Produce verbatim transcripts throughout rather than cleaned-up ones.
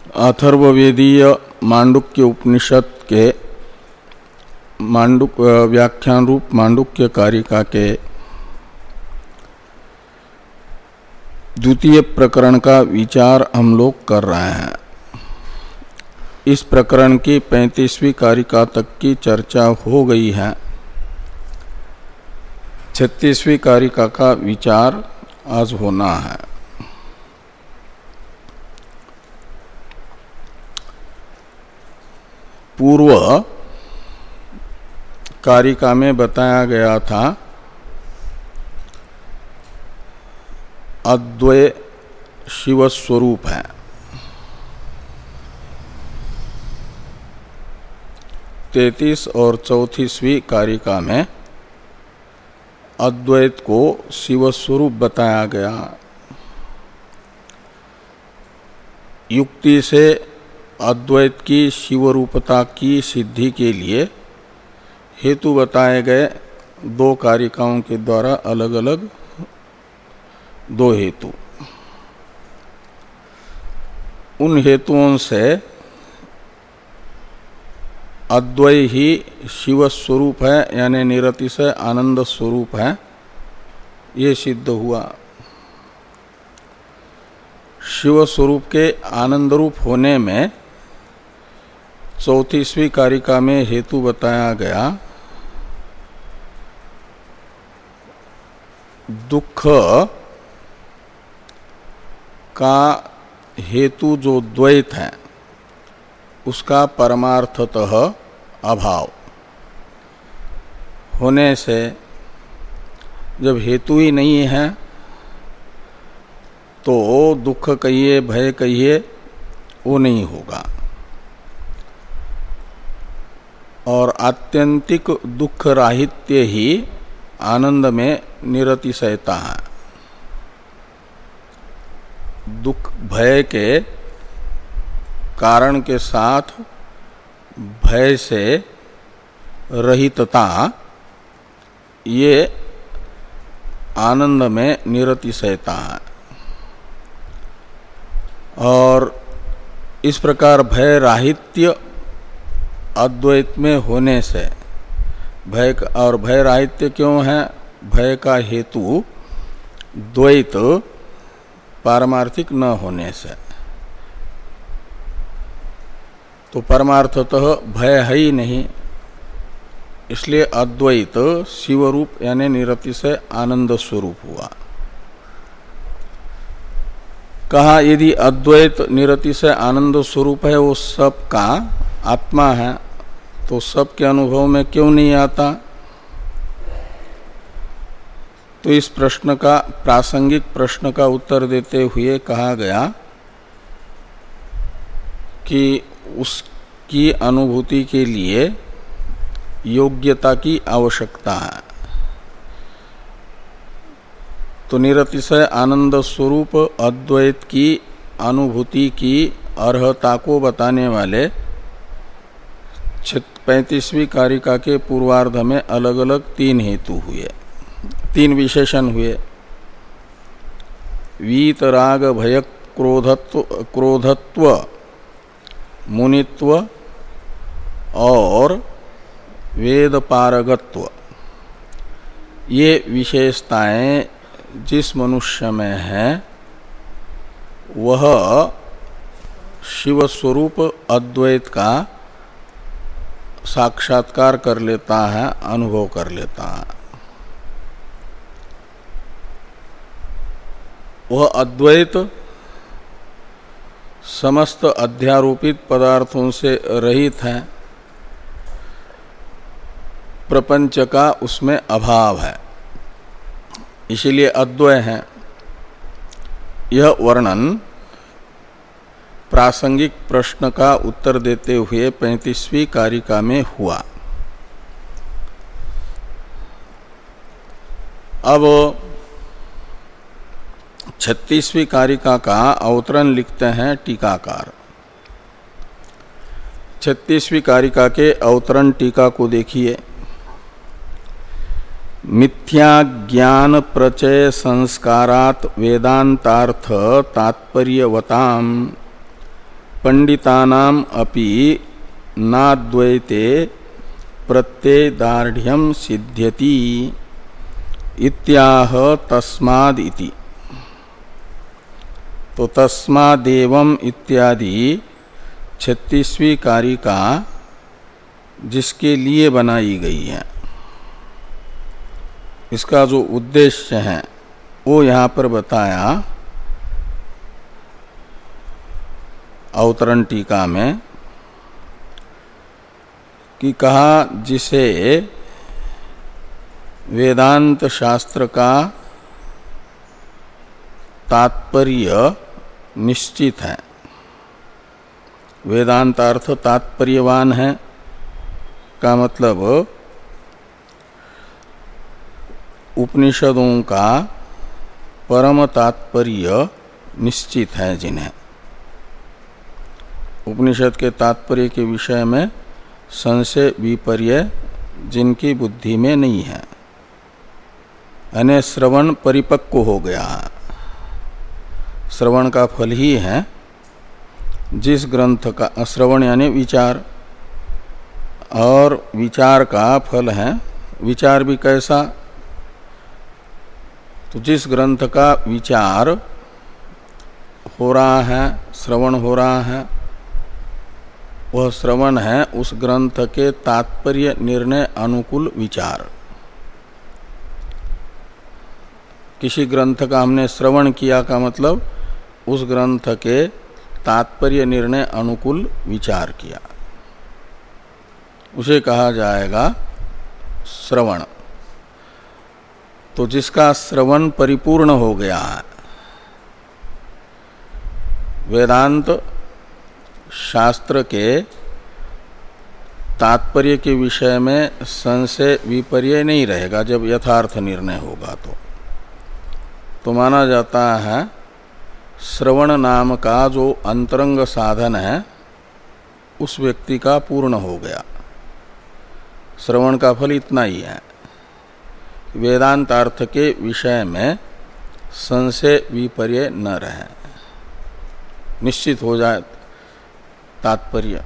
अथर्ववेदीय मांडुक्य उपनिषद के मांडुक व्याख्यान रूप मांडुक्य कारिका के द्वितीय प्रकरण का विचार हम लोग कर रहे हैं। इस प्रकरण की पैंतीसवीं कारिका तक की चर्चा हो गई है। छत्तीसवीं कारिका का विचार आज होना है। पूर्व कारिका में बताया गया था अद्वय शिव स्वरूप है। तैतीस और चौंतीसवीं कारिका में अद्वैत को शिव स्वरूप बताया गया। युक्ति से अद्वैत की शिवरूपता की सिद्धि के लिए हेतु बताए गए। दो कारिकाओं के द्वारा अलग अलग दो हेतु। उन हेतुओं से अद्वय ही शिव स्वरूप है, यानी निरतिशय आनंद स्वरूप है, ये सिद्ध हुआ। शिव स्वरूप के आनंद रूप होने में चौंतीसवीं कारिका में हेतु बताया गया दुख का हेतु जो द्वैत है उसका परमार्थतः अभाव होने से, जब हेतु ही नहीं है तो दुख कहिए भय कहिए वो नहीं होगा। और आत्यंतिक दुख राहित्य ही आनंद में निरतिशयता है। दुख भय के कारण के साथ भय से रहितता, ये आनंद में निरतिशयता है। और इस प्रकार भय राहित्य अद्वैत में होने से, भय और भय राहित्य क्यों है? भय का हेतु द्वैत पारमार्थिक न होने से। तो परमार्थतः भय है ही नहीं, इसलिए अद्वैत शिवरूप यानी निरतिशय आनंद स्वरूप हुआ। कहा यदि अद्वैत निरतिशय आनंद स्वरूप है, वो सब का आत्मा है, तो सब के अनुभव में क्यों नहीं आता? तो इस प्रश्न का, प्रासंगिक प्रश्न का उत्तर देते हुए कहा गया कि उसकी अनुभूति के लिए योग्यता की आवश्यकता है। तो निरतिशय आनंद स्वरूप अद्वैत की अनुभूति की अर्हता को बताने वाले पैंतीसवीं कारिका के पूर्वार्ध में अलग अलग तीन हेतु हुए, तीन विशेषण हुए। वीतराग भय क्रोधत्व क्रोधत्व मुनित्व और वेद पारगत्व, ये विशेषताएं जिस मनुष्य में हैं वह शिव स्वरूप अद्वैत का साक्षात्कार कर लेता है, अनुभव कर लेता है। वह अद्वैत समस्त अध्यारोपित पदार्थों से रहित है, प्रपंच का उसमें अभाव है, इसीलिए अद्वय है। यह वर्णन प्रासंगिक प्रश्न का उत्तर देते हुए पैंतीसवीं कारिका में हुआ। अब छत्तीसवीं कारिका का अवतरण लिखते हैं टीकाकार। छत्तीसवीं कारिका के अवतरण टीका को देखिए। मिथ्या ज्ञान प्रचय संस्कारात वेदांतार्थ तात्पर्यवताम पंडितानाम अपि नाद्वैते प्रत्ययदार्ढ्यम सिद्ध्यति इत्याह तस्माद इति। तो तस्मादेवम इत्यादि छत्तीसवीं कारिका जिसके लिए बनाई गई है, इसका जो उद्देश्य है वो यहाँ पर बताया अवतरण टीका में कि कहा जिसे वेदांत शास्त्र का तात्पर्य निश्चित है, वेदांत अर्थ तात्पर्यवान है का मतलब उपनिषदों का परम तात्पर्य निश्चित है, जिन्हें उपनिषद के तात्पर्य के विषय में संशय विपर्य जिनकी बुद्धि में नहीं है, यानी श्रवण परिपक्व हो गया है। श्रवण का फल ही है जिस ग्रंथ का, श्रवण यानी विचार, और विचार का फल है, विचार भी कैसा, तो जिस ग्रंथ का विचार हो रहा है, श्रवण हो रहा है, वह श्रवण है उस ग्रंथ के तात्पर्य निर्णय अनुकूल विचार। किसी ग्रंथ का हमने श्रवण किया का मतलब उस ग्रंथ के तात्पर्य निर्णय अनुकूल विचार किया, उसे कहा जाएगा श्रवण। तो जिसका श्रवण परिपूर्ण हो गया है, वेदांत शास्त्र के तात्पर्य के विषय में संशय विपर्य नहीं रहेगा जब यथार्थ निर्णय होगा, तो तो माना जाता है श्रवण नाम का जो अंतरंग साधन है उस व्यक्ति का पूर्ण हो गया। श्रवण का फल इतना ही है, वेदांत अर्थ के विषय में संशय विपर्य न रहे, निश्चित हो जाए तात्पर्य।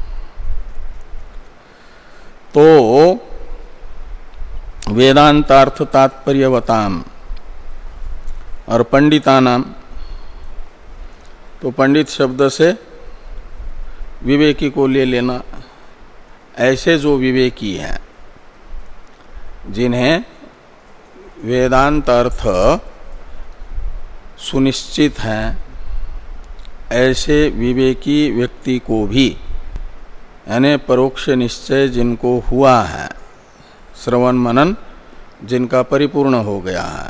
तो वेदांतार्थ तात्पर्यवताम और पंडितानाम, तो पंडित शब्द से विवेकी को ले लेना। ऐसे जो विवेकी हैं जिन्हें वेदांत अर्थ सुनिश्चित हैं, ऐसे विवेकी व्यक्ति को भी, यानी परोक्ष निश्चय जिनको हुआ है, श्रवण मनन जिनका परिपूर्ण हो गया है,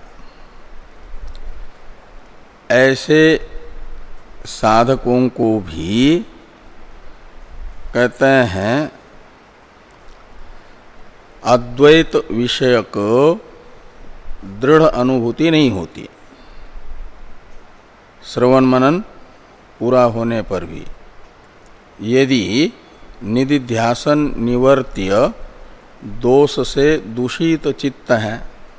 ऐसे साधकों को भी कहते हैं अद्वैत विषयक दृढ़ अनुभूति नहीं होती। श्रवण मनन पूरा होने पर भी यदि निदिध्यासन निवर्त्य दोष से दूषित चित्त है,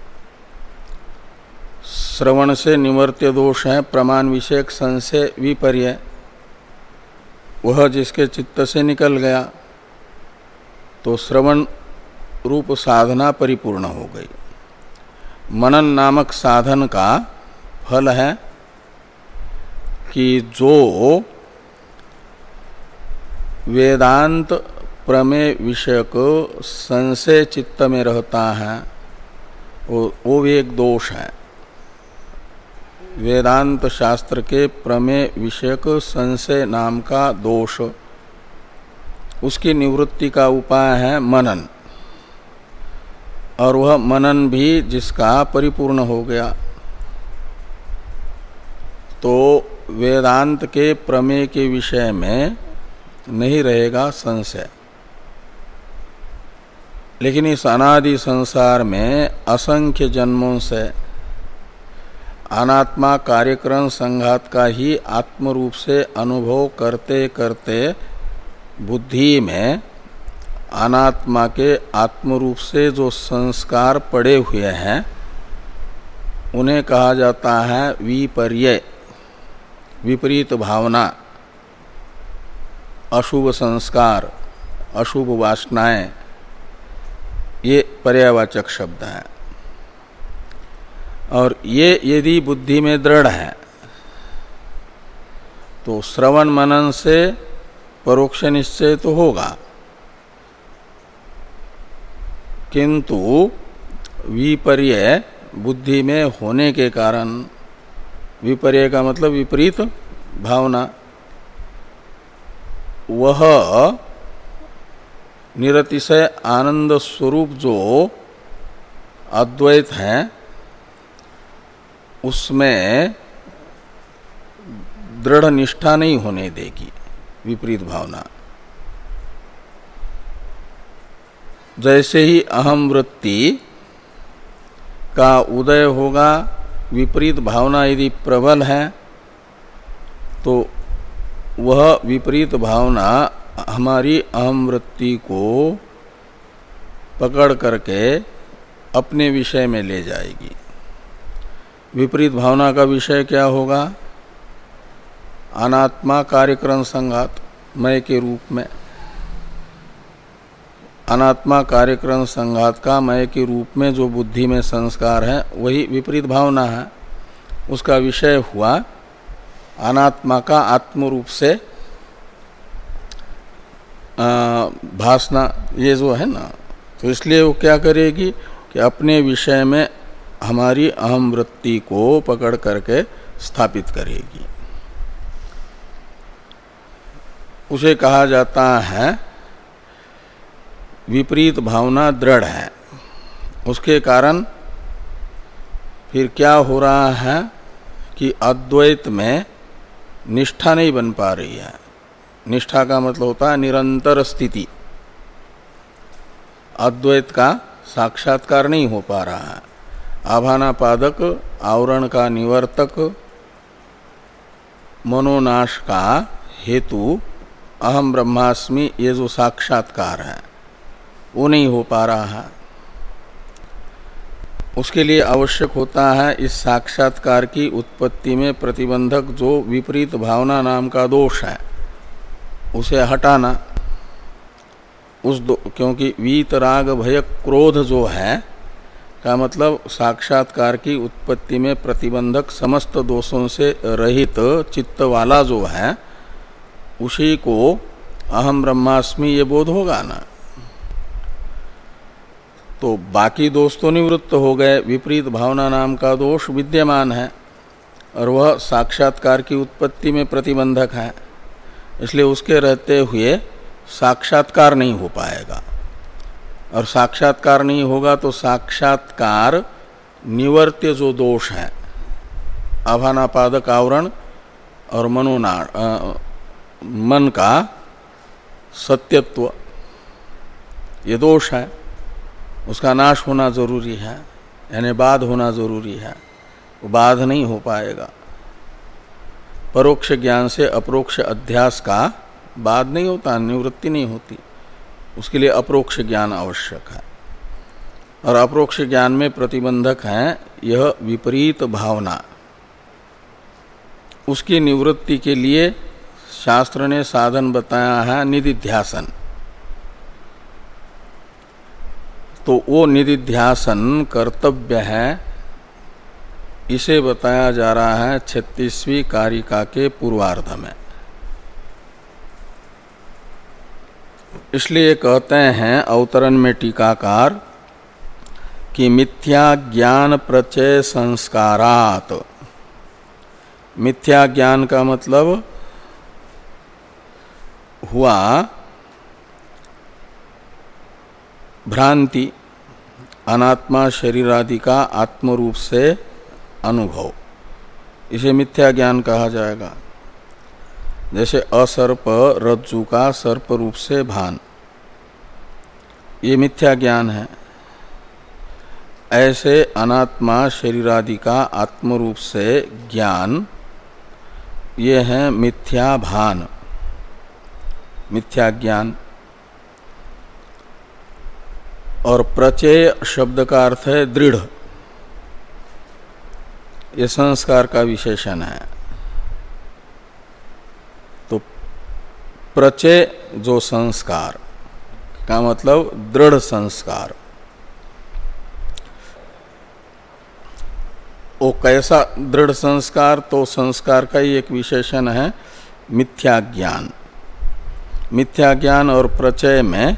श्रवण से निवर्त्य दोष है प्रमाण विषयक संशय विपर्य, वह जिसके चित्त से निकल गया तो श्रवण रूप साधना परिपूर्ण हो गई। मनन नामक साधन का फल है कि जो वेदांत प्रमेय विषयक संशय चित्त में रहता है वो, वो एक दोष है। वेदांत शास्त्र के प्रमेय विषयक संशय नाम का दोष, उसकी निवृत्ति का उपाय है मनन, और वह मनन भी जिसका परिपूर्ण हो गया तो वेदांत के प्रमेय के विषय में नहीं रहेगा संशय। लेकिन इस अनादि संसार में असंख्य जन्मों से अनात्मा कार्यक्रम संघात का ही आत्म रूप से अनुभव करते करते बुद्धि में अनात्मा के आत्म रूप से जो संस्कार पड़े हुए हैं उन्हें कहा जाता है विपर्य, विपरीत भावना। अशुभ संस्कार, अशुभ वासनाएं, ये पर्यायवाचक शब्द हैं। और ये यदि बुद्धि में दृढ़ है तो श्रवण मनन से परोक्ष निश्चय तो होगा, किंतु विपर्य बुद्धि में होने के कारण, विपर्य का मतलब विपरीत भावना, वह निरतिशय आनंद स्वरूप जो अद्वैत है उसमें दृढ़ निष्ठा नहीं होने देगी विपरीत भावना। जैसे ही अहम वृत्ति का उदय होगा, विपरीत भावना यदि प्रबल है तो वह विपरीत भावना हमारी अहम वृत्ति को पकड़ करके अपने विषय में ले जाएगी। विपरीत भावना का विषय क्या होगा? अनात्मा कार्यक्रम संघात, मैं के रूप में। अनात्मा कार्यक्रम संघात का मैं के रूप में जो बुद्धि में संस्कार है वही विपरीत भावना है। उसका विषय हुआ अनात्मा का आत्म रूप से भासना, ये जो है ना, तो इसलिए वो क्या करेगी कि अपने विषय में हमारी अहम वृत्ति को पकड़ करके स्थापित करेगी। उसे कहा जाता है विपरीत भावना दृढ़ है। उसके कारण फिर क्या हो रहा है कि अद्वैत में निष्ठा नहीं बन पा रही है। निष्ठा का मतलब होता है निरंतर स्थिति। अद्वैत का साक्षात्कार नहीं हो पा रहा है। आभानापादक आवरण का निवर्तक मनोनाश का हेतु अहम ब्रह्मास्मि, ये जो साक्षात्कार है वो नहीं हो पा रहा है। उसके लिए आवश्यक होता है इस साक्षात्कार की उत्पत्ति में प्रतिबंधक जो विपरीत भावना नाम का दोष है उसे हटाना। उस दो, क्योंकि वीत राग भय क्रोध जो है का मतलब साक्षात्कार की उत्पत्ति में प्रतिबंधक समस्त दोषों से रहित चित्त वाला जो है उसी को अहम ब्रह्मास्मि ये बोध होगा ना। तो बाकी दोष तो निवृत्त हो गए, विपरीत भावना नाम का दोष विद्यमान है और वह साक्षात्कार की उत्पत्ति में प्रतिबंधक है। इसलिए उसके रहते हुए साक्षात्कार नहीं हो पाएगा, और साक्षात्कार नहीं होगा तो साक्षात्कार निवर्त्य जो दोष है आभानापादक आवरण और मनोनाश, मन का सत्यत्व, ये दोष है, उसका नाश होना जरूरी है, यानी बाध होना जरूरी है। वो बाध नहीं हो पाएगा। परोक्ष ज्ञान से अप्रोक्ष अध्यास का बाध नहीं होता, निवृत्ति नहीं होती। उसके लिए अप्रोक्ष ज्ञान आवश्यक है, और अप्रोक्ष ज्ञान में प्रतिबंधक है यह विपरीत भावना। उसकी निवृत्ति के लिए शास्त्र ने साधन बताया है निधिध्यासन। तो वो निधिध्यासन कर्तव्य है, इसे बताया जा रहा है छत्तीसवीं कारिका के पूर्वार्ध में। इसलिए कहते हैं अवतरण में टीकाकार कि मिथ्या ज्ञान प्रचय संस्कारात। मिथ्या ज्ञान का मतलब हुआ भ्रांति, अनात्मा शरीर आदि का आत्म रूप से अनुभव, इसे मिथ्या ज्ञान कहा जाएगा। जैसे असर्प रज्जु का सर्प रूप से भान, ये मिथ्या ज्ञान है। ऐसे अनात्मा शरीर आदि का आत्म रूप से ज्ञान, ये है मिथ्या भान, मिथ्या ज्ञान। और प्रचय शब्द का अर्थ है दृढ़, ये संस्कार का विशेषण है। तो प्रचय जो संस्कार का मतलब दृढ़ संस्कार, वो कैसा दृढ़ संस्कार? तो संस्कार का ही एक विशेषण है मिथ्या ज्ञान। मिथ्या ज्ञान और प्रचय में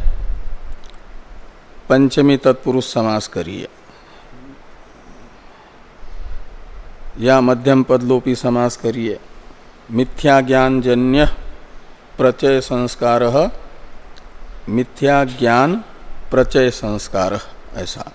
पंचमी तत्पुरुष समास करिए या मध्यम पदलोपी समास करिए। मिथ्या ज्ञान जन्य प्रचय संस्कार, मिथ्या ज्ञान प्रचय संस्कार, ऐसा।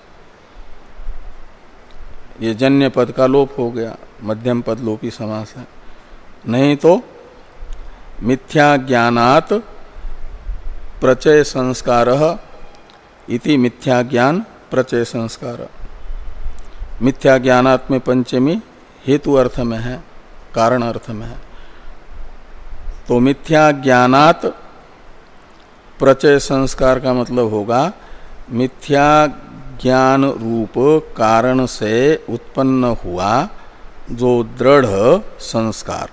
ये जन्य पद का लोप हो गया, मध्यम पद लोपी समास है। नहीं तो मिथ्या ज्ञानात प्रचय संस्कार इति मिथ्या ज्ञान प्रचय संस्कार। मिथ्या ज्ञानात में पंचमी हेतु अर्थ में है, कारण अर्थ में है। तो मिथ्या ज्ञानात प्रचय संस्कार का मतलब होगा मिथ्या ज्ञान रूप कारण से उत्पन्न हुआ जो दृढ़ संस्कार,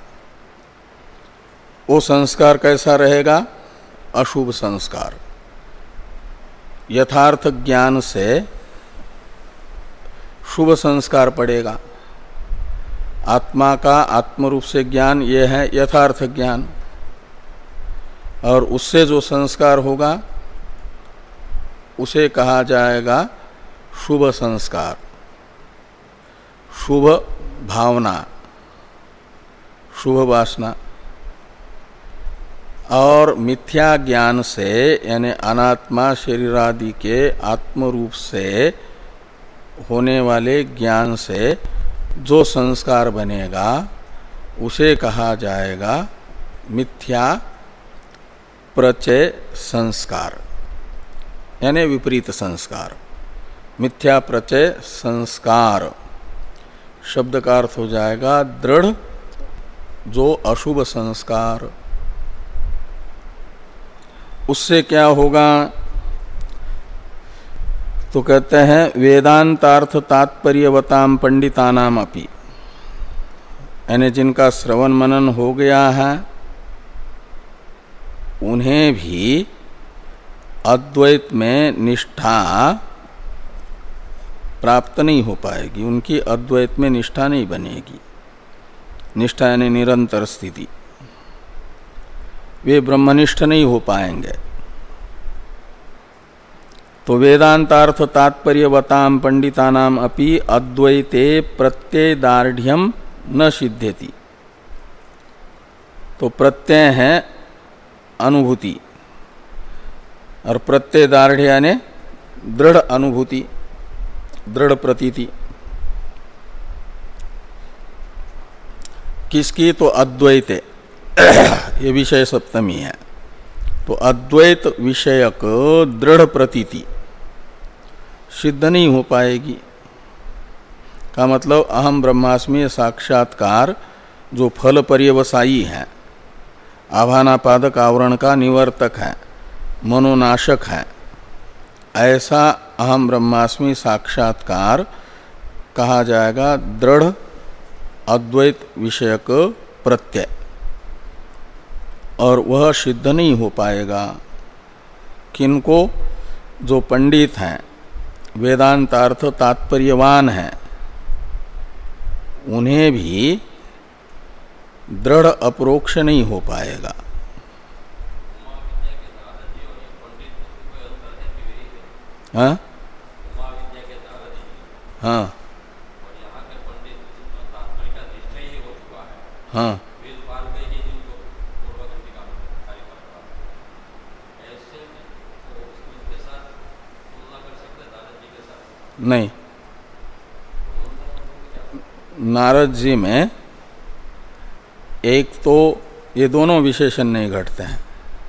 वो संस्कार कैसा रहेगा? अशुभ संस्कार। यथार्थ ज्ञान से शुभ संस्कार पड़ेगा। आत्मा का आत्मरूप से ज्ञान ये है यथार्थ ज्ञान, और उससे जो संस्कार होगा उसे कहा जाएगा शुभ संस्कार, शुभ भावना, शुभ वासना। और मिथ्या ज्ञान से यानी अनात्मा शरीर आदि के आत्मरूप से होने वाले ज्ञान से जो संस्कार बनेगा उसे कहा जाएगा मिथ्या प्रचय संस्कार, यानी विपरीत संस्कार। मिथ्या प्रचय संस्कार शब्द का अर्थ हो जाएगा दृढ़ जो अशुभ संस्कार। उससे क्या होगा? तो कहते हैं वेदांतार्थ तात्पर्यवताम पंडितानाम अपि, यानी जिनका श्रवण मनन हो गया है उन्हें भी अद्वैत में निष्ठा प्राप्त नहीं हो पाएगी, उनकी अद्वैत में निष्ठा नहीं बनेगी। निष्ठा यानी निरंतर स्थिति, वे ब्रह्मनिष्ठ नहीं हो पाएंगे। तो वेदांतार्थ तात्पर्यवताम पंडितानाम अपि अद्वैते प्रत्यय दार्ढ्यम न सिद्ध्यति। तो प्रत्यय है अनुभूति और प्रत्यय दार्ढ्य यानी दृढ़ अनुभूति, दृढ़ प्रतीति। किसकी? तो अद्वैते, ये विषय सप्तमी है। तो अद्वैत विषयक दृढ़ प्रतीति सिद्ध नहीं हो पाएगी। का मतलब अहम ब्रह्मास्मि साक्षात्कार जो फल पर्यवसायी है, आभानापादक आवरण का निवर्तक है, मनोनाशक है, ऐसा अहम ब्रह्मास्मि साक्षात्कार कहा जाएगा दृढ़ अद्वैत विषयक प्रत्यय, और वह सिद्ध नहीं हो पाएगा। किनको? जो पंडित हैं, वेदांतार्थ तात्पर्यवान हैं, उन्हें भी दृढ़ अपरोक्ष नहीं हो पाएगा। हाँ हाँ हाँ नहीं, नारद जी में एक तो ये दोनों विशेषण नहीं घटते हैं।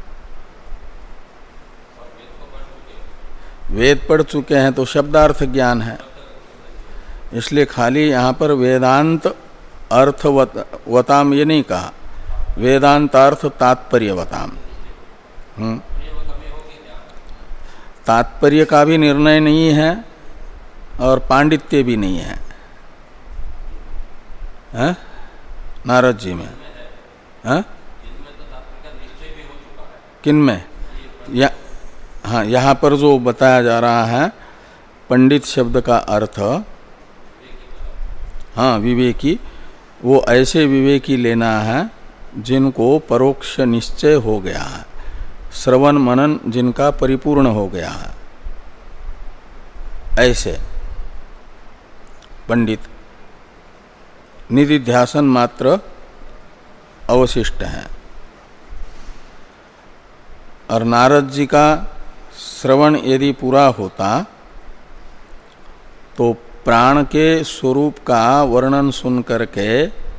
वेद पढ़ चुके हैं तो शब्दार्थ ज्ञान है, इसलिए खाली यहाँ पर वेदांत अर्थवताम ये नहीं कहा, वेदांतार्थ तात्पर्यवताम। हम्म तात्पर्य का भी निर्णय नहीं है और पांडित्य भी नहीं है, है? नारद जी में है? किनमें? या हाँ, यहाँ पर जो बताया जा रहा है पंडित शब्द का अर्थ, हाँ विवेकी, वो ऐसे विवेकी लेना है जिनको परोक्ष निश्चय हो गया है, श्रवण मनन जिनका परिपूर्ण हो गया है, ऐसे पंडित। निधिध्यासन मात्र अवशिष्ट है। और नारद जी का श्रवण यदि पूरा होता तो प्राण के स्वरूप का वर्णन सुन करके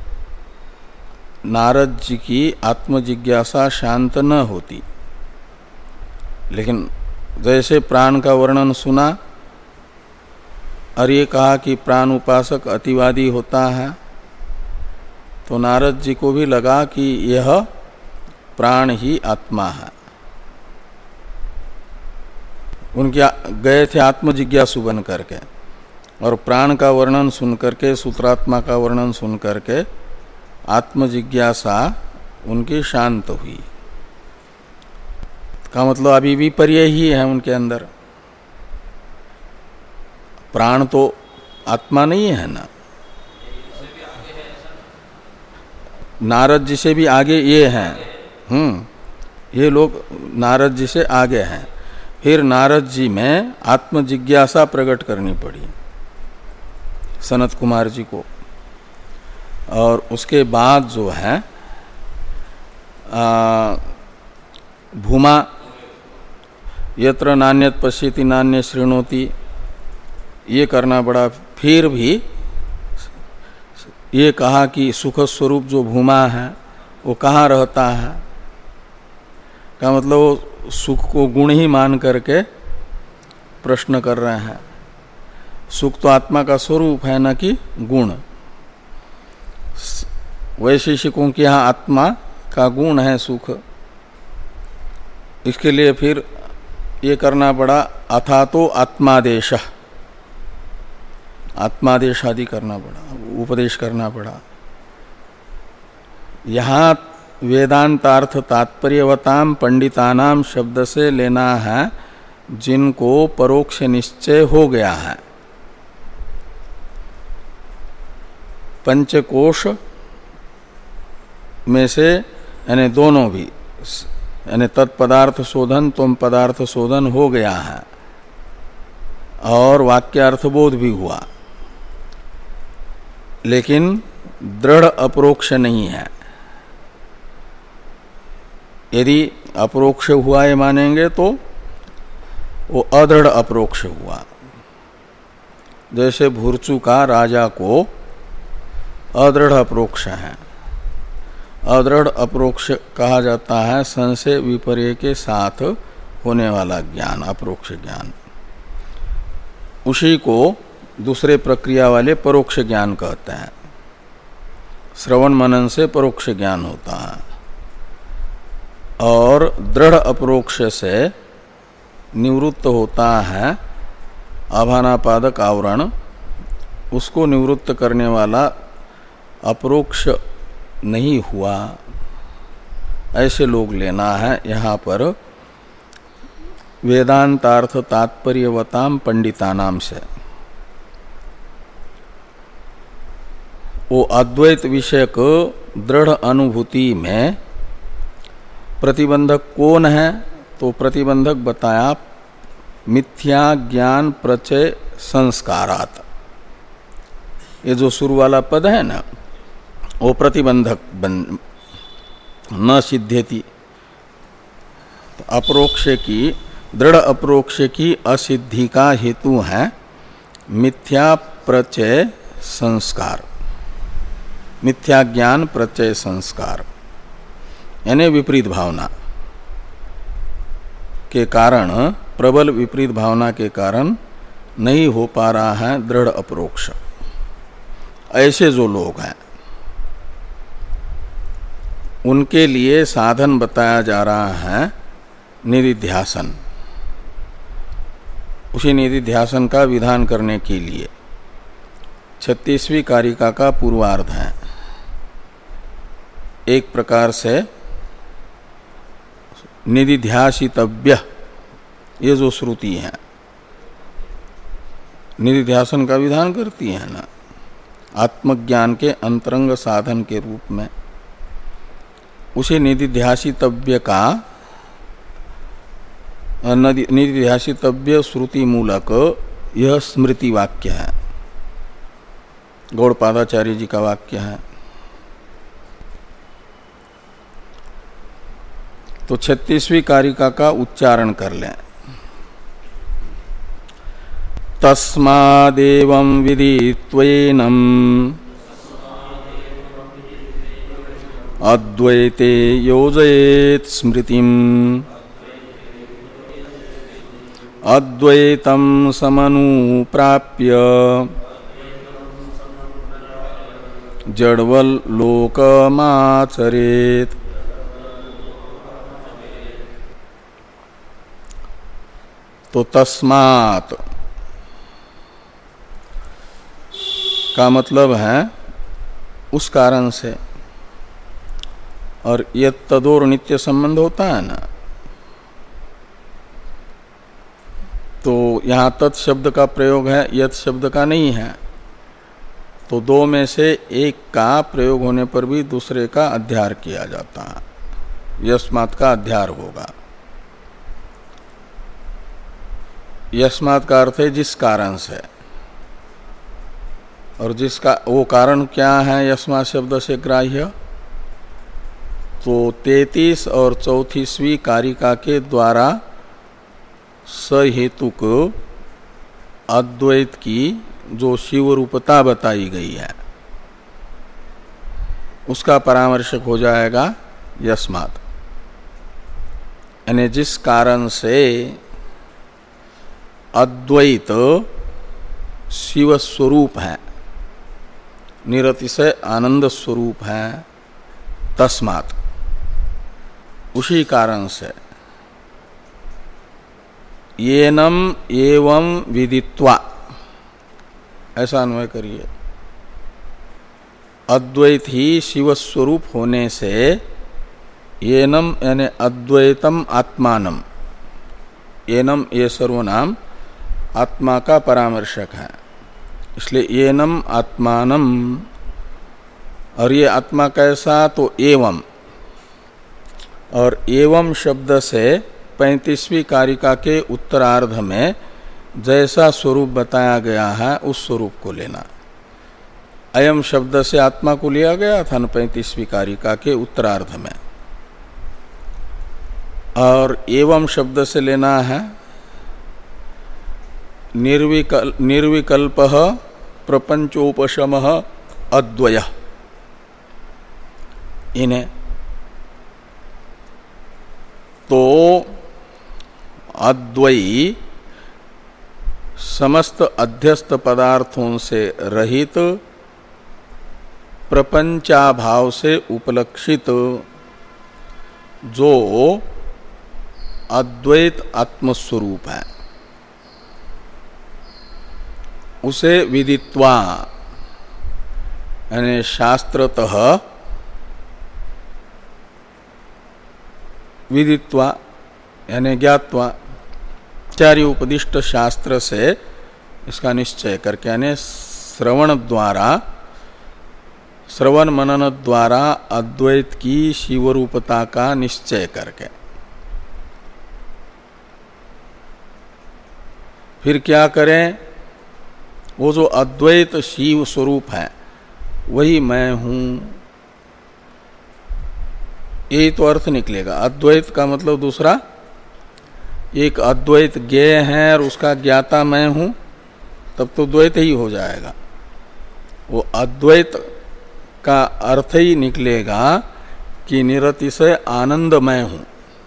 नारद जी की आत्मजिज्ञासा शांत न होती। लेकिन जैसे प्राण का वर्णन सुना और ये कहा कि प्राण उपासक अतिवादी होता है, तो नारद जी को भी लगा कि यह प्राण ही आत्मा है। उनके गए थे आत्मजिज्ञासु बन करके, और प्राण का वर्णन सुन करके, सूत्रात्मा का वर्णन सुन करके आत्मजिज्ञासा उनकी शांत हुई। का मतलब अभी भी पर्याय ही है उनके अंदर। प्राण तो आत्मा नहीं है ना। नारद जी से भी आगे ये हैं, हम्म ये लोग नारद जी से आगे हैं। फिर नारद जी में आत्मजिज्ञासा प्रकट करनी पड़ी सनत कुमार जी को, और उसके बाद जो है आ, भूमा यत्र नान्यत पश्यति नान्य शृणोति, ये करना पड़ा। फिर भी ये कहा कि सुख स्वरूप जो भूमा है वो कहाँ रहता है, का मतलब वो सुख को गुण ही मान करके प्रश्न कर रहे हैं। सुख तो आत्मा का स्वरूप है, न कि गुण। वैशेषिकों के यहाँ आत्मा का गुण है सुख। इसके लिए फिर ये करना पड़ा अथा तो आत्मादेश, आत्मादेश आदि करना पड़ा, उपदेश करना पड़ा। यहाँ वेदांतार्थ तात्पर्यवताम पंडितानाम शब्द से लेना है जिनको परोक्ष निश्चय हो गया है। पंचकोश में से यानी दोनों भी, यानी तत्पदार्थ शोधन तुम पदार्थ शोधन हो गया है, और वाक्यार्थबोध भी हुआ, लेकिन दृढ़ अप्रोक्ष नहीं है। यदि अप्रोक्ष हुआ ये मानेंगे तो वो अदृढ़ अप्रोक्ष हुआ। जैसे भूर्चु का राजा को अदृढ़ अप्रोक्ष है। अदृढ़ अप्रोक्ष कहा जाता है संशय विपर्य के साथ होने वाला ज्ञान, अप्रोक्ष ज्ञान। उसी को दूसरे प्रक्रिया वाले परोक्ष ज्ञान कहते हैं। श्रवण मनन से परोक्ष ज्ञान होता है, और दृढ़ अप्रोक्ष से निवृत्त होता है आभानापादक आवरण। उसको निवृत्त करने वाला अप्रोक्ष नहीं हुआ, ऐसे लोग लेना है यहाँ पर वेदांतार्थ तात्पर्यवताम पंडितानाम से। वो अद्वैत विषयक दृढ़ अनुभूति में प्रतिबंधक कौन है, तो प्रतिबंधक बताया मिथ्या ज्ञान प्रचय संस्कारात। ये जो शुरू वाला पद है ना, वो प्रतिबंधक बन न सिद्ध्यति। तो अप्रोक्ष की, दृढ़ अप्रोक्ष की असिद्धि का हेतु है मिथ्या प्रचय संस्कार, मिथ्या ज्ञान प्रचय संस्कार, यानी विपरीत भावना के कारण, प्रबल विपरीत भावना के कारण नहीं हो पा रहा है दृढ़ अप्रोक्ष। ऐसे जो लोग हैं उनके लिए साधन बताया जा रहा है निधिध्यासन। उसी निधिध्यासन का विधान करने के लिए छत्तीसवीं कारिका का पूर्वार्ध है। एक प्रकार से निदिध्यासितव्य, ये जो श्रुति है निदिध्यासन का विधान करती है ना, आत्मज्ञान के अंतरंग साधन के रूप में, उसे निदिध्यासितव्य का निदिध्यासितव्य श्रुति मूलक यह स्मृति वाक्य है, गौड़पादाचार्य जी का वाक्य है। तो छत्तीसवीं कारिका का उच्चारण कर लें। तस्मादेवं विदित्वैनं अद्वैते योजयेत् स्मृतिम् अद्वैतं समनुप्राप्य जड़वल लोकमाचरेत्। तो तस्मात् का मतलब है उस कारण से, और यह तदोर नित्य संबंध होता है ना, तो यहाँ तत् शब्द का प्रयोग है, यत् शब्द का नहीं है। तो दो में से एक का प्रयोग होने पर भी दूसरे का अध्यार किया जाता है, यस्मात् का अध्यार होगा। यस्मात् का अर्थ है जिस कारण से, और जिसका वो कारण क्या है यस्मात् शब्द से ग्राह्य। तो तैंतीस और चौंतीसवीं कारिका के द्वारा सहेतुक अद्वैत की जो शिव रूपता बताई गई है उसका परामर्शक हो जाएगा यस्मात्, यानी जिस कारण से अद्वैत शिव स्वरूप है, निरतिशय आनंद स्वरूप है, तस्मात् उसी कारण से येनम एवं विदित्वा, ऐसा अन्वय करिए। अद्वैत ही शिव स्वरूप होने से येनम यानी अद्वैतम आत्मानम, येनम ये सर्वनाम आत्मा का परामर्शक है, इसलिए येनम आत्मानम। और ये आत्मा कैसा, तो एवं, और एवं शब्द से पैंतीसवीं कारिका के उत्तरार्ध में जैसा स्वरूप बताया गया है उस स्वरूप को लेना। अयम शब्द से आत्मा को लिया गया था न पैंतीसवीं कारिका के उत्तरार्ध में, और एवं शब्द से लेना है निर्विकल निर्विकल्पः प्रपंचोपशमः अद्वयः, इन्हें। तो अद्वयी समस्त अध्यस्त पदार्थों से रहित प्रपंचाभाव से उपलक्षित जो अद्वैत आत्मस्वरूप है उसे विदित्वा यानी शास्त्रतः विदित्वा यानी ज्ञात्वा, चारि उपदिष्ट शास्त्र से इसका निश्चय करके, यानी श्रवण द्वारा, श्रवण मनन द्वारा अद्वैत की शिवरूपता का निश्चय करके फिर क्या करें, वो जो अद्वैत शिव स्वरूप है वही मैं हूं, यही तो अर्थ निकलेगा। अद्वैत का मतलब दूसरा, एक अद्वैत ज्ञेय है और उसका ज्ञाता मैं हूं, तब तो द्वैत ही हो जाएगा। वो अद्वैत का अर्थ ही निकलेगा कि निरतिशय आनंद मैं हूं।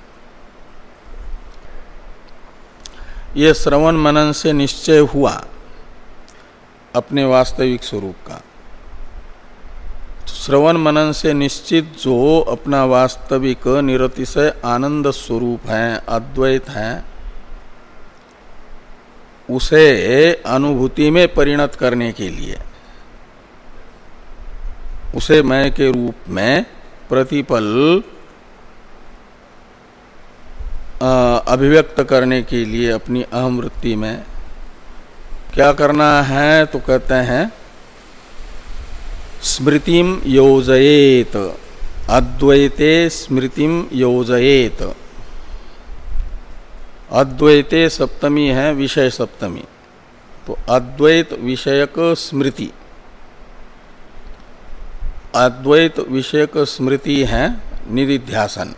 ये श्रवण मनन से निश्चय हुआ अपने वास्तविक स्वरूप का। श्रवण मनन से निश्चित जो अपना वास्तविक निरतिशय आनंद स्वरूप है, अद्वैत है, उसे अनुभूति में परिणत करने के लिए, उसे मैं के रूप में प्रतिपल अभिव्यक्त करने के लिए अपनी अहम वृत्ति में क्या करना है, तो कहते हैं स्मृतिम योजयेत, अद्वैते स्मृतिम योजयेत। अद्वैते सप्तमी है विषय सप्तमी, तो अद्वैत विषयक स्मृति, अद्वैत विषयक स्मृति है निदिध्यासन।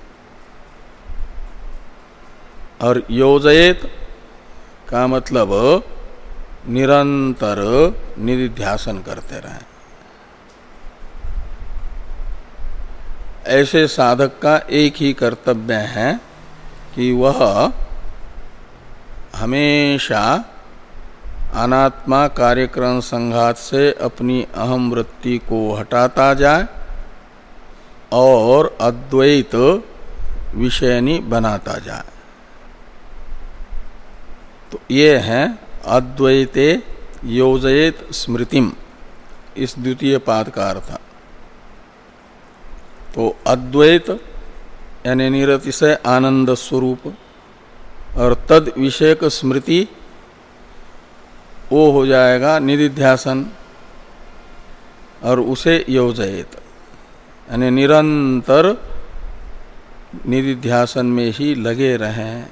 और योजयेत का मतलब निरंतर निदिध्यासन करते रहें। ऐसे साधक का एक ही कर्तव्य है कि वह हमेशा अनात्मा कार्यक्रम संघात से अपनी अहम वृत्ति को हटाता जाए और अद्वैत विषयनी बनाता जाए। तो ये है अद्वैते योजयेत स्मृतिम, इस द्वितीय पाद का अर्थ। तो अद्वैत यानी निरतिशय आनंद स्वरूप और तद विषयक स्मृति वो हो जाएगा निदिध्यासन, और उसे योजयेत यानी निरंतर निदिध्यासन में ही लगे रहें।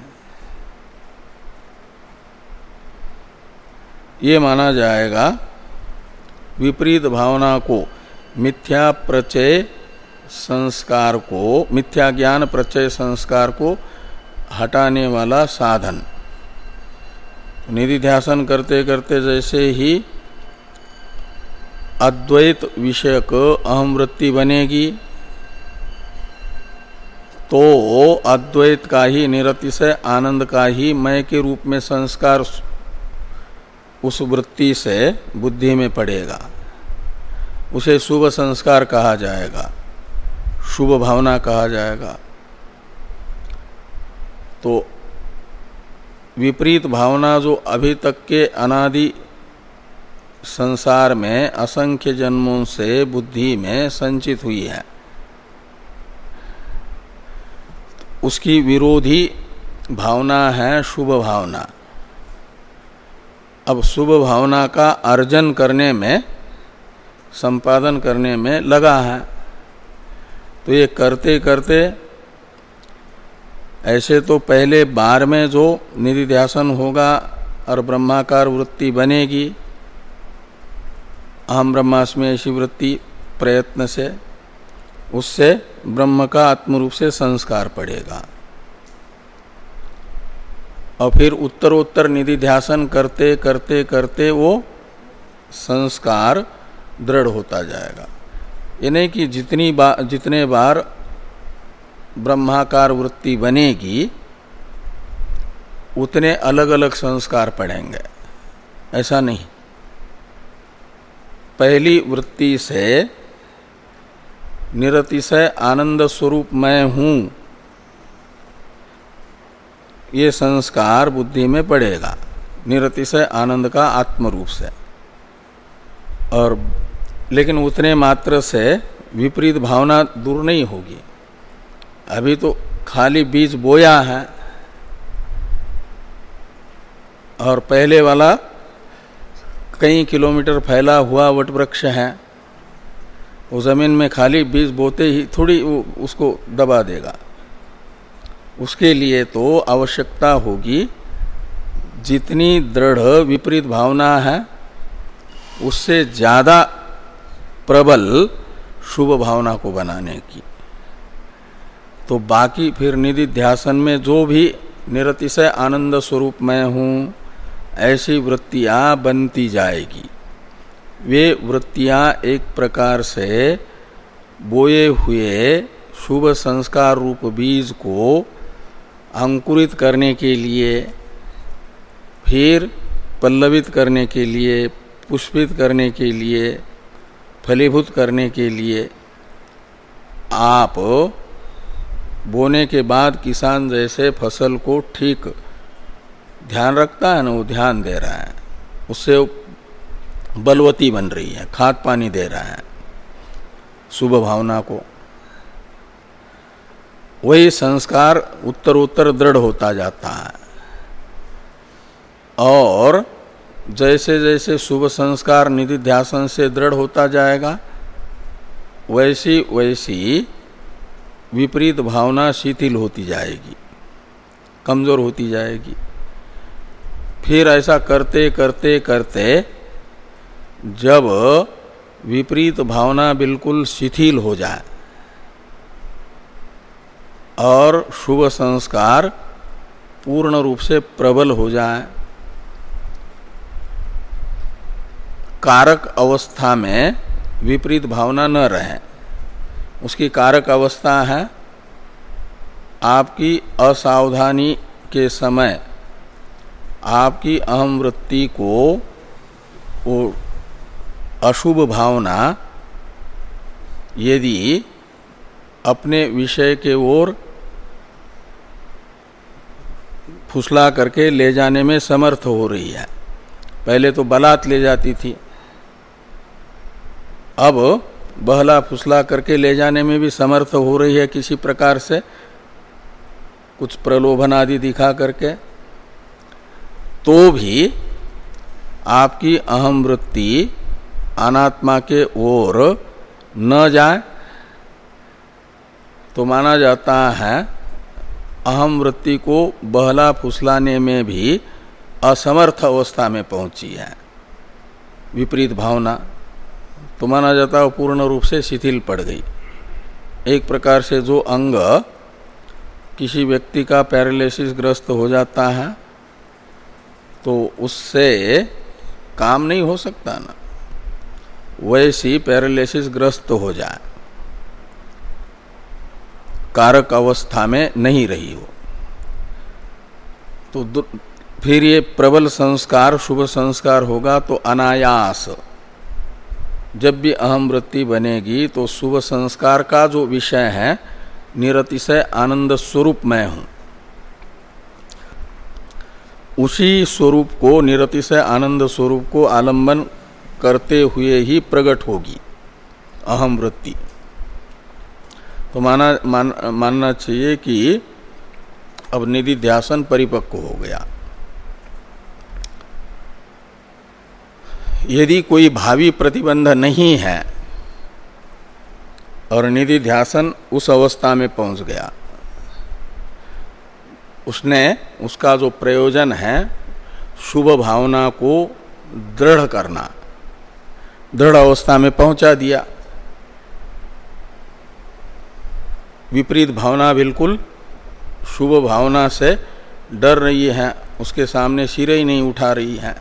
ये माना जाएगा विपरीत भावना को, मिथ्या प्रचय संस्कार को, मिथ्या ज्ञान प्रचय संस्कार को हटाने वाला साधन। निदिध्यासन करते करते जैसे ही अद्वैत विषयक अहम वृत्ति बनेगी तो अद्वैत का ही, निरतिशय आनंद का ही मय के रूप में संस्कार उस वृत्ति से बुद्धि में पड़ेगा। उसे शुभ संस्कार कहा जाएगा, शुभ भावना कहा जाएगा। तो विपरीत भावना जो अभी तक के अनादि संसार में असंख्य जन्मों से बुद्धि में संचित हुई है, उसकी विरोधी भावना है शुभ भावना। अब शुभ भावना का अर्जन करने में, संपादन करने में लगा है। तो ये करते करते ऐसे तो पहले बार में जो निदिध्यासन होगा और ब्रह्माकार वृत्ति बनेगी, अहम ब्रह्मास्मि ऐसी वृत्ति प्रयत्न से, उससे ब्रह्म का आत्मरूप से संस्कार पड़ेगा। और फिर उत्तरोत्तर निदिध्यासन करते करते करते वो संस्कार दृढ़ होता जाएगा। ये नहीं कि जितनी बार जितने बार ब्रह्माकार वृत्ति बनेगी उतने अलग अलग संस्कार पड़ेंगे, ऐसा नहीं। पहली वृत्ति से निरतिशय आनंद स्वरूप मैं हूँ, ये संस्कार बुद्धि में पड़ेगा निरतिशय आनंद का आत्म रूप से। और लेकिन उतने मात्र से विपरीत भावना दूर नहीं होगी। अभी तो खाली बीज बोया है और पहले वाला कई किलोमीटर फैला हुआ वट वृक्ष है, वो जमीन में खाली बीज बोते ही थोड़ी उसको दबा देगा। उसके लिए तो आवश्यकता होगी जितनी दृढ़ विपरीत भावना है उससे ज्यादा प्रबल शुभ भावना को बनाने की। तो बाकी फिर निदिध्यासन में जो भी निरतिशय आनंद स्वरूप मैं हूँ ऐसी वृत्तियाँ बनती जाएगी। वे वृत्तियाँ एक प्रकार से बोए हुए शुभ संस्कार रूप बीज को अंकुरित करने के लिए, फिर पल्लवित करने के लिए, पुष्पित करने के लिए, फलीभूत करने के लिए आप बोने के बाद किसान जैसे फसल को ठीक ध्यान रखता है ना, वो ध्यान दे रहा है, उससे बलवती बन रही है, खाद पानी दे रहा है शुभ भावना को। वही संस्कार उत्तरोत्तर दृढ़ होता जाता है। और जैसे जैसे शुभ संस्कार निधिध्यासन से दृढ़ होता जाएगा, वैसी वैसी विपरीत भावना शिथिल होती जाएगी, कमजोर होती जाएगी। फिर ऐसा करते करते करते जब विपरीत भावना बिल्कुल शिथिल हो जाए और शुभ संस्कार पूर्ण रूप से प्रबल हो जाए, कारक अवस्था में विपरीत भावना न रहे। उसकी कारक अवस्था है आपकी असावधानी के समय आपकी अहम वृत्ति को वो अशुभ भावना यदि अपने विषय के ओर फुसला करके ले जाने में समर्थ हो रही है। पहले तो बलात् ले जाती थी, अब बहला फुसला करके ले जाने में भी समर्थ हो रही है, किसी प्रकार से कुछ प्रलोभन आदि दिखा करके। तो भी आपकी अहम वृत्ति अनात्मा के ओर न जाए तो माना जाता है अहम वृत्ति को बहला फुसलाने में भी असमर्थ अवस्था में पहुंची है विपरीत भावना, तो माना जाता है पूर्ण रूप से शिथिल पड़ गई। एक प्रकार से जो अंग किसी व्यक्ति का पैरालिसिस ग्रस्त हो जाता है तो उससे काम नहीं हो सकता ना, वैसी पैरालिसिस ग्रस्त हो जाए, कारक अवस्था में नहीं रही हो, तो फिर ये प्रबल संस्कार शुभ संस्कार होगा तो अनायास जब भी अहम वृत्ति बनेगी तो शुभ संस्कार का जो विषय है निरतिशय आनंद स्वरूप मैं हूं, उसी स्वरूप को निरतिशय आनंद स्वरूप को आलंबन करते हुए ही प्रकट होगी अहम वृत्ति। तो माना मान, मानना चाहिए कि अब निधिध्यासन परिपक्व हो गया। यदि कोई भावी प्रतिबंध नहीं है और निधिध्यासन उस अवस्था में पहुंच गया, उसने उसका जो प्रयोजन है शुभ भावना को दृढ़ करना, दृढ़ अवस्था में पहुंचा दिया। विपरीत भावना बिल्कुल शुभ भावना से डर रही है, उसके सामने सिर ही नहीं उठा रही है।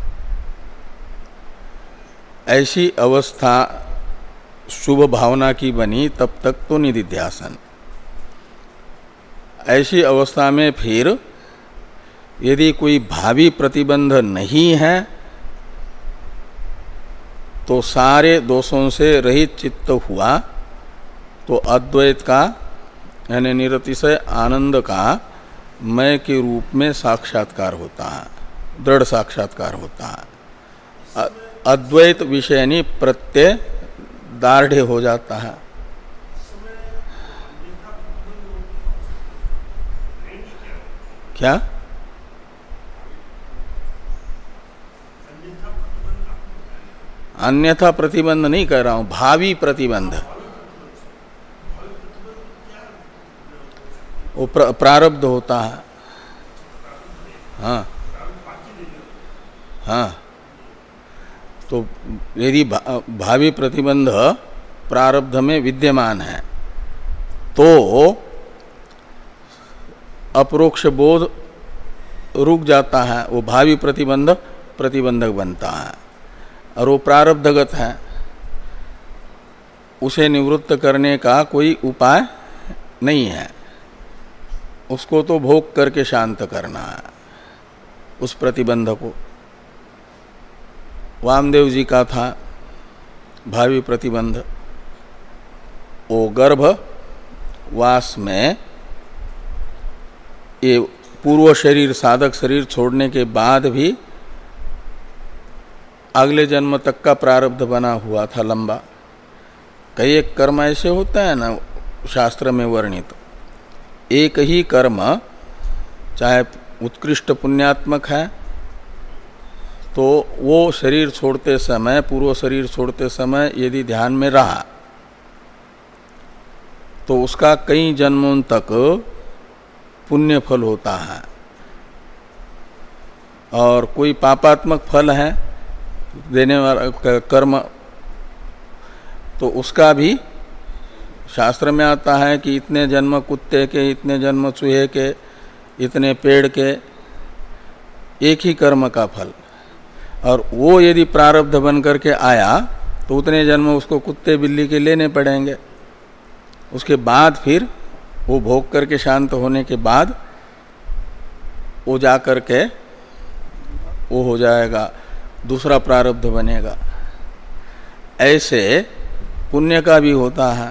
ऐसी अवस्था शुभ भावना की बनी तब तक तो निधिध्यासन। ऐसी अवस्था में फिर यदि कोई भावी प्रतिबंध नहीं है तो सारे दोषों से रहित चित्त हुआ तो अद्वैत का यानी निरतिशय आनंद का मैं के रूप में साक्षात्कार होता है, दृढ़ साक्षात्कार होता है। अद्वैत विषयनी प्रत्यय दार्ढ़ हो जाता है। क्या अन्यथा प्रतिबंध नहीं कह रहा हूं, भावी प्रतिबंध, वो प्र, प्रारब्ध होता है। हाँ हाँ, तो यदि भा, भावी प्रतिबंध प्रारब्ध में विद्यमान है तो अपरोक्ष बोध रुक जाता है, वो भावी प्रतिबंध प्रतिबंधक बनता है और वो प्रारब्धगत है, उसे निवृत्त करने का कोई उपाय नहीं है, उसको तो भोग करके शांत करना है उस प्रतिबंध को। वामदेव जी का था भावी प्रतिबंध, वो गर्भ वास में ये पूर्व शरीर साधक शरीर छोड़ने के बाद भी अगले जन्म तक का प्रारब्ध बना हुआ था लंबा। कई एक कर्म ऐसे होता है ना शास्त्र में वर्णित, एक ही कर्म चाहे उत्कृष्ट पुण्यात्मक है तो वो शरीर छोड़ते समय, पूर्व शरीर छोड़ते समय यदि ध्यान में रहा तो उसका कई जन्मों तक पुण्य फल होता है। और कोई पापात्मक फल है देने वाला कर्म तो उसका भी शास्त्र में आता है कि इतने जन्म कुत्ते के, इतने जन्म चूहे के, इतने पेड़ के, एक ही कर्म का फल। और वो यदि प्रारब्ध बन करके आया तो उतने जन्म उसको कुत्ते बिल्ली के लेने पड़ेंगे। उसके बाद फिर वो भोग करके शांत होने के बाद वो जा करके वो हो जाएगा, दूसरा प्रारब्ध बनेगा। ऐसे पुण्य का भी होता है।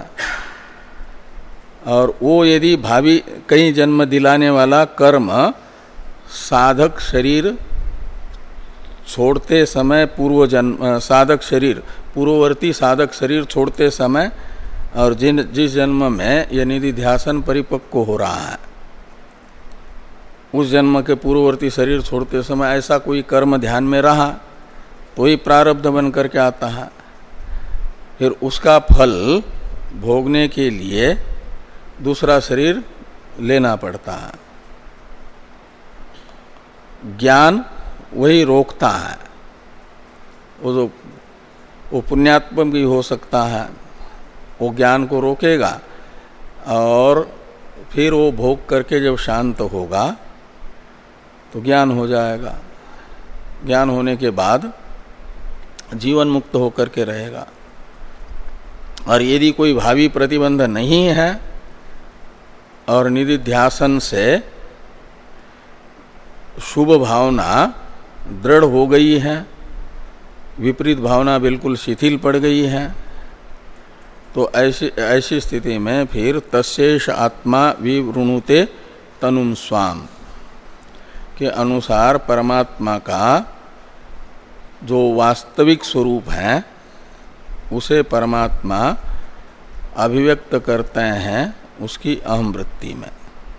और वो यदि भावी कई जन्म दिलाने वाला कर्म साधक शरीर छोड़ते समय, पूर्व जन्म साधक शरीर पूर्ववर्ती साधक शरीर छोड़ते समय और जिन जिस जन्म में यह निधि ध्यासन परिपक्व हो रहा है उस जन्म के पूर्ववर्ती शरीर छोड़ते समय ऐसा कोई कर्म ध्यान में रहा तो ही प्रारब्ध बन करके आता है। फिर उसका फल भोगने के लिए दूसरा शरीर लेना पड़ता है। ज्ञान वही रोकता है। वो जो वो पुण्यात्मक भी हो सकता है, वो ज्ञान को रोकेगा और फिर वो भोग करके जब शांत होगा तो ज्ञान हो जाएगा। ज्ञान होने के बाद जीवन मुक्त होकर के रहेगा। और यदि कोई भावी प्रतिबंध नहीं है और निधिध्यासन से शुभ भावना दृढ़ हो गई है, विपरीत भावना बिल्कुल शिथिल पड़ गई है, तो ऐसी ऐसी स्थिति में फिर तस्येष आत्मा विवृणुते तनुम स्वाम के अनुसार परमात्मा का जो वास्तविक स्वरूप है उसे परमात्मा अभिव्यक्त करते हैं उसकी अहम वृत्ति में।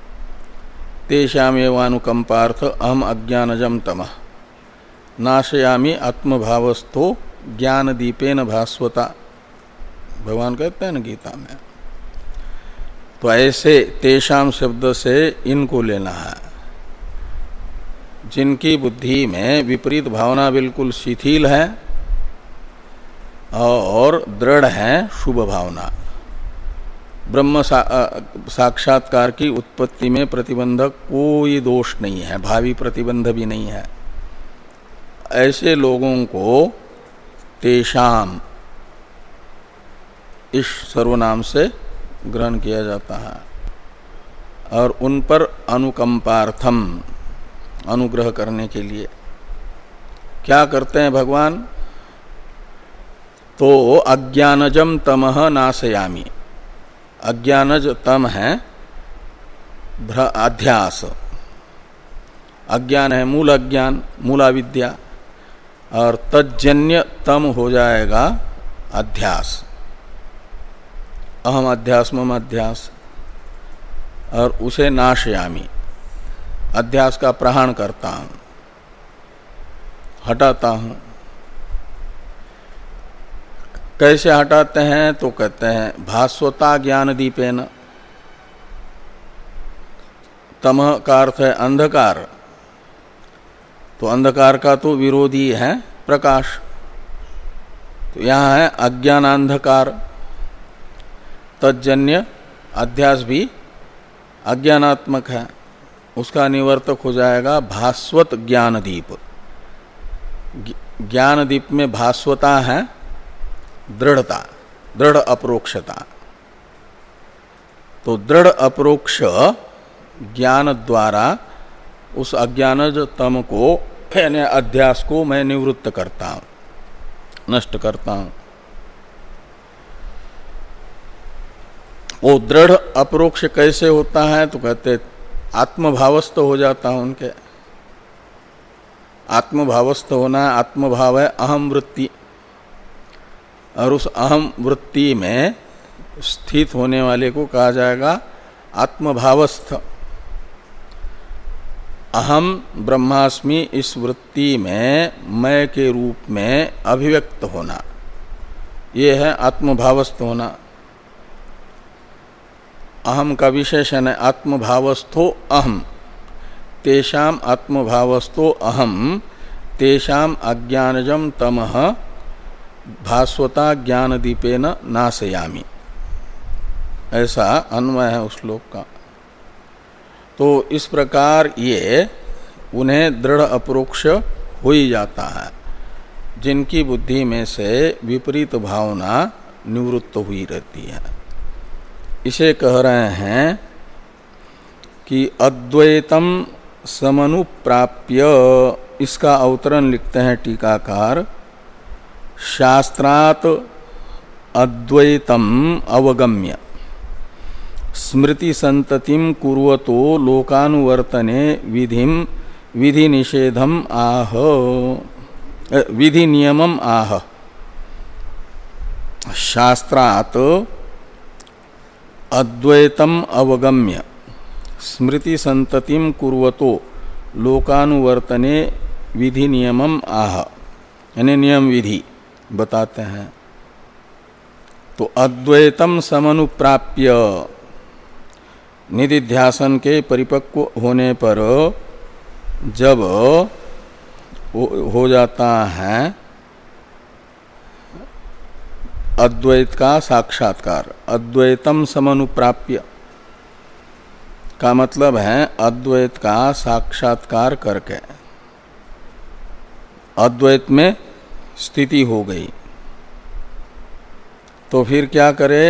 तेषामेवानुकंपार्थ अहम अज्ञानजम तमः नाशयामि आत्मभावस्थो ज्ञान दीपेन भास्वता, भगवान कहते हैं ना गीता में। तो ऐसे तेषाम शब्द से इनको लेना है जिनकी बुद्धि में विपरीत भावना बिल्कुल शिथिल है और दृढ़ है शुभ भावना। ब्रह्म सा, साक्षात्कार की उत्पत्ति में प्रतिबंधक कोई दोष नहीं है, भावी प्रतिबंध भी नहीं है। ऐसे लोगों को तेषाम इस सर्वनाम से ग्रहण किया जाता है और उन पर अनुकंपार्थम अनुग्रह करने के लिए क्या करते हैं भगवान? तो अज्ञानजम तमह नाशयामि। अज्ञानज तम है अध्यास, अज्ञान है मूल अज्ञान, मूलाविद्या, और तज्जन्य तम हो जाएगा अध्यास, अहम अध्यास मम अध्यास, और उसे नाशयामि, अध्यास का प्रहाण करता हूं, हटाता हूं। कैसे हटाते हैं? तो कहते हैं भास्वता ज्ञान दीपेन। तमह का अर्थ है अंधकार, तो अंधकार का तो विरोधी है प्रकाश। तो यहाँ है अज्ञानांधकार, तज्जन्य अध्यास भी अज्ञानात्मक है, उसका निवर्तक हो जाएगा भास्वत ज्ञान दीप। ज्ञान दीप में भास्वता है दृढ़ता, दृढ़ अप्रोक्षता। तो दृढ़ अप्रोक्ष ज्ञान द्वारा उस अज्ञानज तम को यानी अध्यास को मैं निवृत्त करता हूं, नष्ट करता हूं। वो दृढ़ अप्रोक्ष कैसे होता है? तो कहते आत्मभावस्थ हो जाता हूं उनके। आत्मभावस्थ होना है, आत्मभाव है अहम वृत्ति, और उस अहम वृत्ति में स्थित होने वाले को कहा जाएगा आत्मभावस्थ अहम ब्रह्मास्मि इस वृत्ति में मैं के रूप में अभिव्यक्त होना, ये है आत्मभावस्थ होना। अहम का विशेषण है आत्मभावस्थो अहम, तेषाम आत्मभावस्थो अहम तेषाम अज्ञानजम तमः भास्वता ज्ञान दीपेन नाशयामि, ऐसा अन्वय है उस श्लोक का। तो इस प्रकार ये उन्हें दृढ़ अपरोक्ष हो ही जाता है जिनकी बुद्धि में से विपरीत भावना निवृत्त हुई रहती है। इसे कह रहे हैं कि अद्वैतम समनुप्राप्य, इसका अवतरण लिखते हैं टीकाकार, शास्त्रात् अद्वैतम अवगम्य स्मृति संततिम कुर्वतो लोकानुवर्तने विधिम विधि निषेधम आह विधि नियमम आह। शास्त्रात् अद्वैतम अवगम्य स्मृति संततिम कुर्वतो लोकानुवर्तने विधि नियमम आह, यानी नियम विधि बताते हैं। तो अद्वैतम समनुप्राप्य निधिध्यासन के परिपक्व होने पर जब हो जाता है अद्वैत का साक्षात्कार, अद्वैतम समनुप्राप्य का मतलब है अद्वैत का साक्षात्कार करके अद्वैत में स्थिति हो गई, तो फिर क्या करे,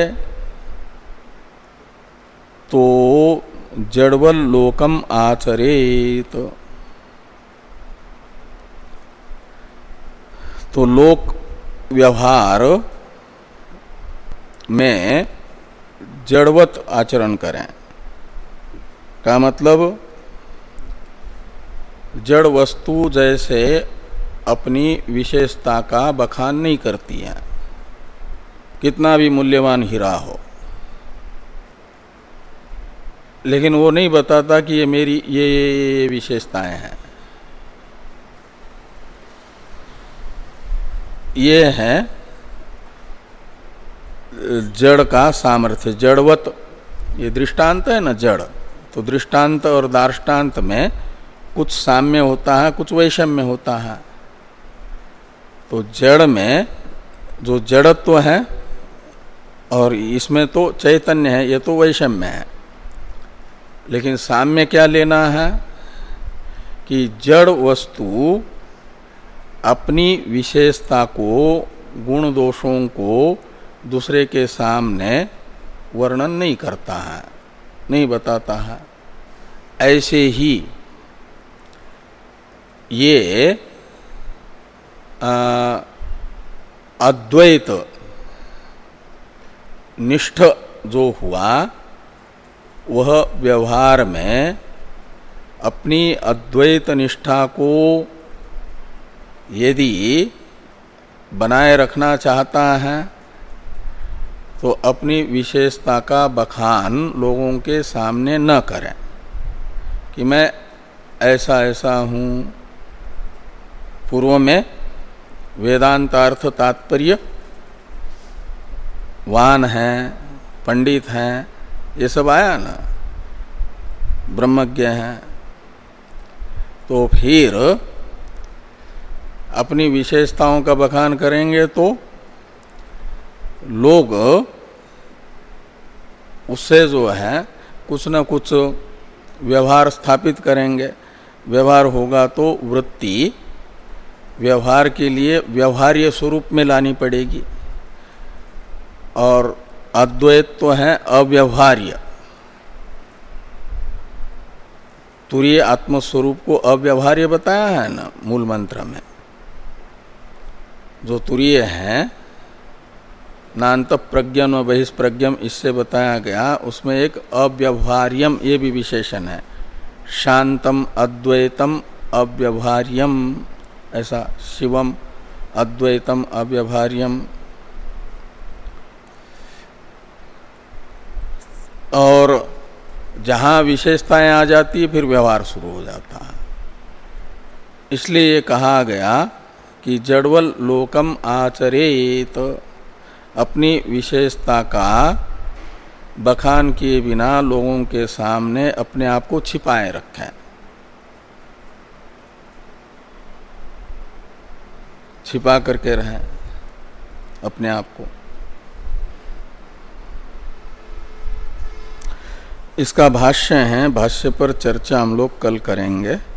तो जड़वल लोकम आचरेत, तो लोक व्यवहार में जड़वत आचरण करें का मतलब जड़ वस्तु जैसे अपनी विशेषता का बखान नहीं करती है, कितना भी मूल्यवान हीरा हो, लेकिन वो नहीं बताता कि ये मेरी ये, ये, ये विशेषताएं हैं। ये है जड़ का सामर्थ्य, जड़वत। ये दृष्टांत है ना, जड़, तो दृष्टांत और दार्ष्टान्त में कुछ साम्य होता है, कुछ वैषम्य होता है। तो जड़ में जो जड़त्व है और इसमें तो चैतन्य है, ये तो वैषम्य है। लेकिन साम्य क्या लेना है कि जड़ वस्तु अपनी विशेषता को, गुण दोषों को दूसरे के सामने वर्णन नहीं करता है, नहीं बताता है। ऐसे ही ये अद्वैत निष्ठ जो हुआ वह व्यवहार में अपनी अद्वैत निष्ठा को यदि बनाए रखना चाहता है तो अपनी विशेषता का बखान लोगों के सामने न करें कि मैं ऐसा ऐसा हूँ। पूर्व में वेदांतार्थ तात्पर्य वान हैं, पंडित हैं, ये सब आया ना, ब्रह्मज्ञ हैं। तो फिर अपनी विशेषताओं का बखान करेंगे तो लोग उससे जो है कुछ न कुछ व्यवहार स्थापित करेंगे। व्यवहार होगा तो वृत्ति व्यवहार के लिए व्यवहार्य स्वरूप में लानी पड़ेगी, और अद्वैत तो है अव्यवहार्य। तुरीय आत्मस्वरूप को अव्यवहार्य बताया है ना मूल मंत्र में। जो तुरीय है नान्त प्रज्ञम व बहिष्प्रज्ञम, इससे बताया गया, उसमें एक अव्यवहार्यम ये भी विशेषण है। शांतम अद्वैतम अव्यवहार्यम, ऐसा शिवम अद्वैतम अव्यवहार्यम। और जहां विशेषताएं आ जाती है फिर व्यवहार शुरू हो जाता है। इसलिए ये कहा गया कि जड़वल लोकम आचरेत, तो अपनी विशेषता का बखान किए बिना लोगों के सामने अपने आप को छिपाए रखें। छिपा करके रहें अपने आप को। इसका भाष्य है, भाष्य पर चर्चा हम लोग कल करेंगे।